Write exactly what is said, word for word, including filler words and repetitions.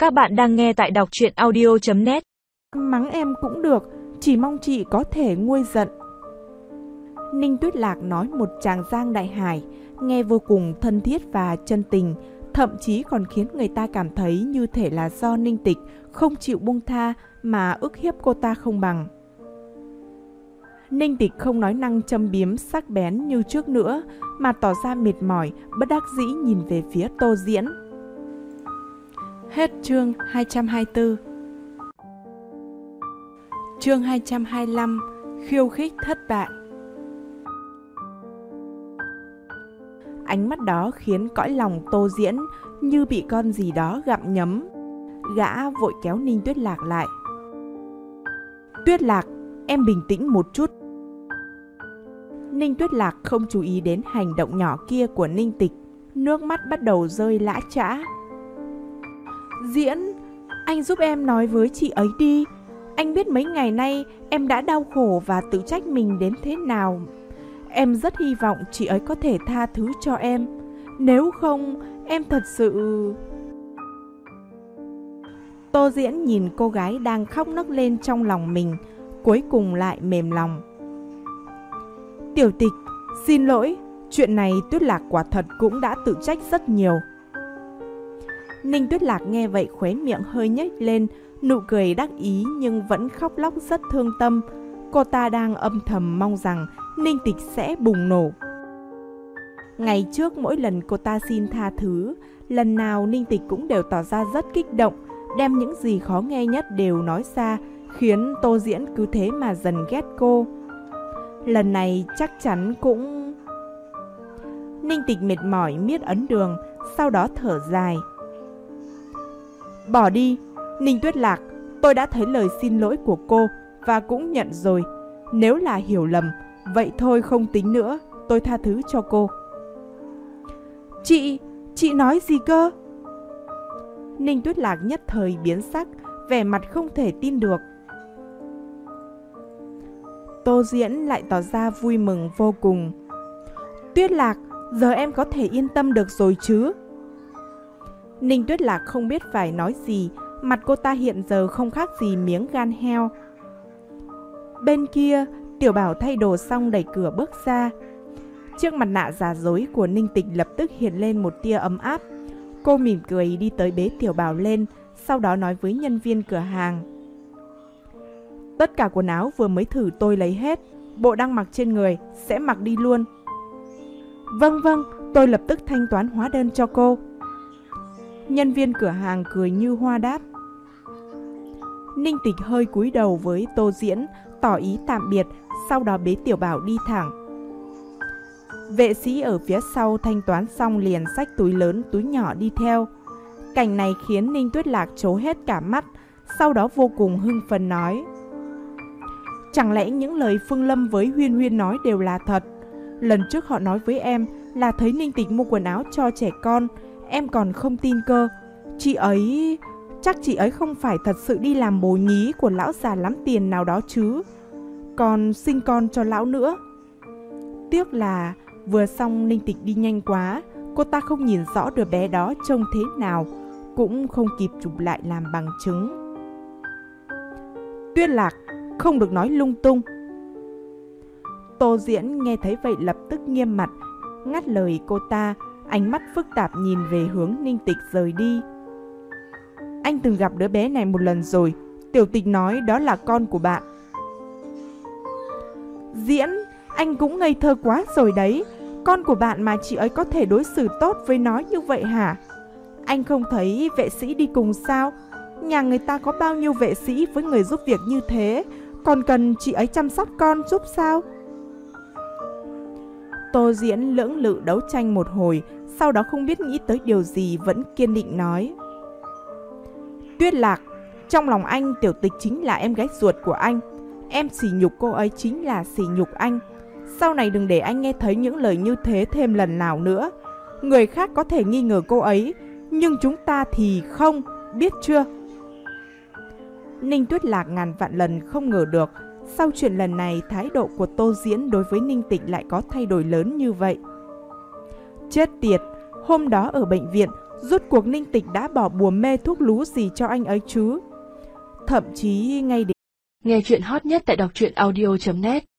Các bạn đang nghe tại đọc truyện audio chấm net. Mắng em cũng được, chỉ mong chị có thể nguôi giận. Ninh Tuyết Lạc nói một tràng giang đại hải, nghe vô cùng thân thiết và chân tình, thậm chí còn khiến người ta cảm thấy như thể là do Ninh Tịch không chịu buông tha mà ức hiếp cô ta không bằng. Ninh Tịch không nói năng châm biếm sắc bén như trước nữa, mà tỏ ra mệt mỏi, bất đắc dĩ nhìn về phía Tô Diễn. Hết chương hai trăm hai mươi tư. Chương hai trăm hai mươi lăm. Khiêu khích thất bại. Ánh mắt đó khiến cõi lòng Tô Diễn như bị con gì đó gặm nhấm. Gã vội kéo Ninh Tuyết Lạc lại. Tuyết Lạc, em bình tĩnh một chút. Ninh Tuyết Lạc không chú ý đến hành động nhỏ kia của Ninh Tịch, nước mắt bắt đầu rơi lã chã. Diễn, anh giúp em nói với chị ấy đi. Anh biết mấy ngày nay em đã đau khổ và tự trách mình đến thế nào. Em rất hy vọng chị ấy có thể tha thứ cho em. Nếu không, em thật sự... Tô Diễn nhìn cô gái đang khóc nấc lên trong lòng mình, cuối cùng lại mềm lòng. Tiểu Tịch, xin lỗi, chuyện này Tuyết Lạc quả thật cũng đã tự trách rất nhiều. Ninh Tuyết Lạc nghe vậy khóe miệng hơi nhếch lên, nụ cười đắc ý nhưng vẫn khóc lóc rất thương tâm. Cô ta đang âm thầm mong rằng Ninh Tịch sẽ bùng nổ. Ngày trước mỗi lần cô ta xin tha thứ, lần nào Ninh Tịch cũng đều tỏ ra rất kích động, đem những gì khó nghe nhất đều nói ra, khiến Tô Diễn cứ thế mà dần ghét cô. Lần này chắc chắn cũng... Ninh Tịch mệt mỏi miết ấn đường, sau đó thở dài. Bỏ đi, Ninh Tuyết Lạc, tôi đã thấy lời xin lỗi của cô và cũng nhận rồi. Nếu là hiểu lầm, vậy thôi không tính nữa, tôi tha thứ cho cô. Chị, chị nói gì cơ? Ninh Tuyết Lạc nhất thời biến sắc, vẻ mặt không thể tin được. Tô Diễn lại tỏ ra vui mừng vô cùng. Tuyết Lạc, giờ em có thể yên tâm được rồi chứ? Ninh Tuyết Lạc không biết phải nói gì, mặt cô ta hiện giờ không khác gì miếng gan heo. Bên kia, Tiểu Bảo thay đồ xong đẩy cửa bước ra. Trước mặt nạ giả dối của Ninh Tịch lập tức hiện lên một tia ấm áp. Cô mỉm cười đi tới bế Tiểu Bảo lên, sau đó nói với nhân viên cửa hàng. Tất cả quần áo vừa mới thử tôi lấy hết, bộ đang mặc trên người sẽ mặc đi luôn. Vâng vâng, tôi lập tức thanh toán hóa đơn cho cô. Nhân viên cửa hàng cười như hoa đáp. Ninh Tịch hơi cúi đầu với Tô Diễn, tỏ ý tạm biệt, sau đó bế Tiểu Bảo đi thẳng. Vệ sĩ ở phía sau thanh toán xong liền xách túi lớn túi nhỏ đi theo. Cảnh này khiến Ninh Tuyết Lạc trố hết cả mắt, sau đó vô cùng hưng phấn nói. Chẳng lẽ những lời Phương Lâm với Huyên Huyên nói đều là thật? Lần trước họ nói với em là thấy Ninh Tịch mua quần áo cho trẻ con, em còn không tin cơ. Chị ấy... chắc chị ấy không phải thật sự đi làm bồ nhí của lão già lắm tiền nào đó chứ. Còn sinh con cho lão nữa. Tiếc là vừa xong Ninh Tịch đi nhanh quá, cô ta không nhìn rõ đứa bé đó trông thế nào, cũng không kịp chụp lại làm bằng chứng. Tuyết Lạc, không được nói lung tung. Tô Diễn nghe thấy vậy lập tức nghiêm mặt, ngắt lời cô ta, ánh mắt phức tạp nhìn về hướng Ninh Tịch rời đi. Anh từng gặp đứa bé này một lần rồi, Tiểu Tịch nói đó là con của bạn. Diễn, anh cũng ngây thơ quá rồi đấy. Con của bạn mà chị ấy có thể đối xử tốt với nó như vậy hả? Anh không thấy vệ sĩ đi cùng sao? Nhà người ta có bao nhiêu vệ sĩ với người giúp việc như thế, còn cần chị ấy chăm sóc con giúp sao? Tô Diễn lưỡng lự đấu tranh một hồi, sau đó không biết nghĩ tới điều gì vẫn kiên định nói. Tuyết Lạc, trong lòng anh Tiểu Tịch chính là em gái ruột của anh. Em sỉ nhục cô ấy chính là sỉ nhục anh. Sau này đừng để anh nghe thấy những lời như thế thêm lần nào nữa. Người khác có thể nghi ngờ cô ấy, nhưng chúng ta thì không, biết chưa? Ninh Tuyết Lạc ngàn vạn lần không ngờ được, sau chuyện lần này thái độ của Tô Diễn đối với Ninh Tịch lại có thay đổi lớn như vậy. Chết tiệt, hôm đó ở bệnh viện, Rốt cuộc Ninh Tịch đã bỏ bùa mê thuốc lú gì cho anh ấy chứ? Thậm chí ngay đến... Nghe chuyện hot nhất tại đọc truyện audio chấm net